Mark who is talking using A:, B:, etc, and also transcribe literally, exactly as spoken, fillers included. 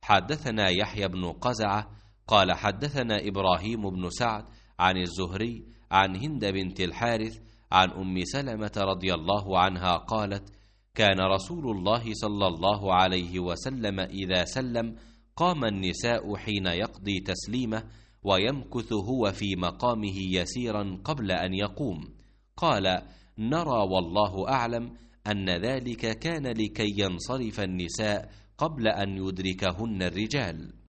A: حدثنا يحيى بن قزعة قال حدثنا إبراهيم بن سعد عن الزهري عن هند بنت الحارث عن أم سلمة رضي الله عنها قالت: كان رسول الله صلى الله عليه وسلم إذا سلم قام النساء حين يقضي تسليمه ويمكث هو في مقامه يسيرا قبل أن يقوم. قال: نرى والله أعلم أن ذلك كان لكي ينصرف النساء قبل أن يدركهن الرجال.